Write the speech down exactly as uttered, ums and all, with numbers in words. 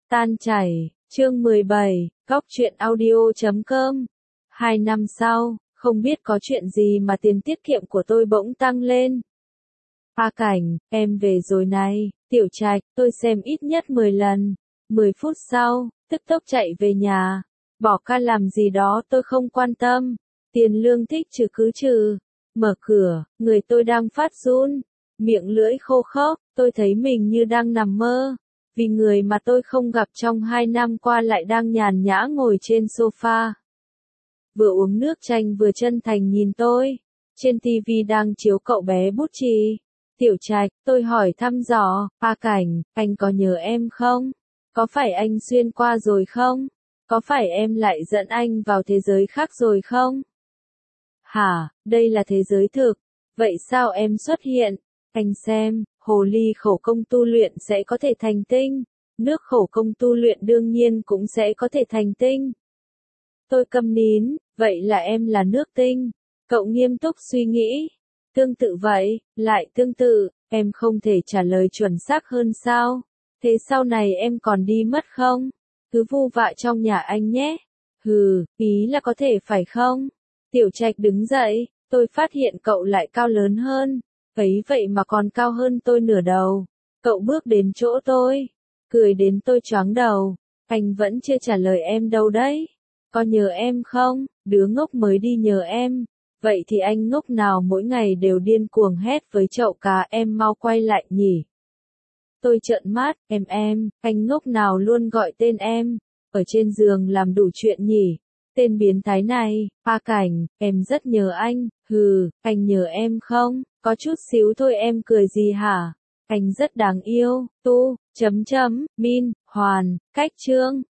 Tan chảy, chương mười bảy, góc truyện audio chấm com. Hai năm sau, không biết có chuyện gì mà tiền tiết kiệm của tôi bỗng tăng lên. A Cảnh, em về rồi này, Tiểu Trạch, tôi xem ít nhất mười lần. Mười phút sau, tức tốc chạy về nhà. Bỏ ca làm gì đó tôi không quan tâm. Tiền lương thích trừ cứ trừ. Mở cửa, người tôi đang phát run. Miệng lưỡi khô khốc, tôi thấy mình như đang nằm mơ. Vì người mà tôi không gặp trong hai năm qua lại đang nhàn nhã ngồi trên sofa. Vừa uống nước chanh vừa chân thành nhìn tôi. Trên tivi đang chiếu cậu bé bút chì. Tiểu Trạch, tôi hỏi thăm dò, A Cảnh, anh có nhớ em không? Có phải anh xuyên qua rồi không? Có phải em lại dẫn anh vào thế giới khác rồi không? Hả, đây là thế giới thực. Vậy sao em xuất hiện? Anh xem, hồ ly khổ công tu luyện sẽ có thể thành tinh. Nước khổ công tu luyện đương nhiên cũng sẽ có thể thành tinh. Tôi câm nín, vậy là em là nước tinh. Cậu nghiêm túc suy nghĩ. Tương tự vậy, lại tương tự, em không thể trả lời chuẩn xác hơn sao? Thế sau này em còn đi mất không? Cứ vu vạ trong nhà anh nhé. Hừ, ý là có thể phải không? Tiểu Trạch đứng dậy, tôi phát hiện cậu lại cao lớn hơn. Ấy vậy mà còn cao hơn tôi nửa đầu. Cậu bước đến chỗ tôi, cười đến tôi choáng đầu. Anh vẫn chưa trả lời em đâu đấy. Có nhớ em không? Đứa ngốc mới đi nhờ em. Vậy thì anh ngốc nào mỗi ngày đều điên cuồng hét với chậu cá em mau quay lại nhỉ? Tôi trợn mắt, em em, anh ngốc nào luôn gọi tên em. Ở trên giường làm đủ chuyện nhỉ? Tên biến thái này, A Cảnh, em rất nhớ anh. Hừ, anh nhớ em không? Có chút xíu thôi em cười gì hả? Anh rất đáng yêu, tu, chấm chấm, min, hoàn, cách chương.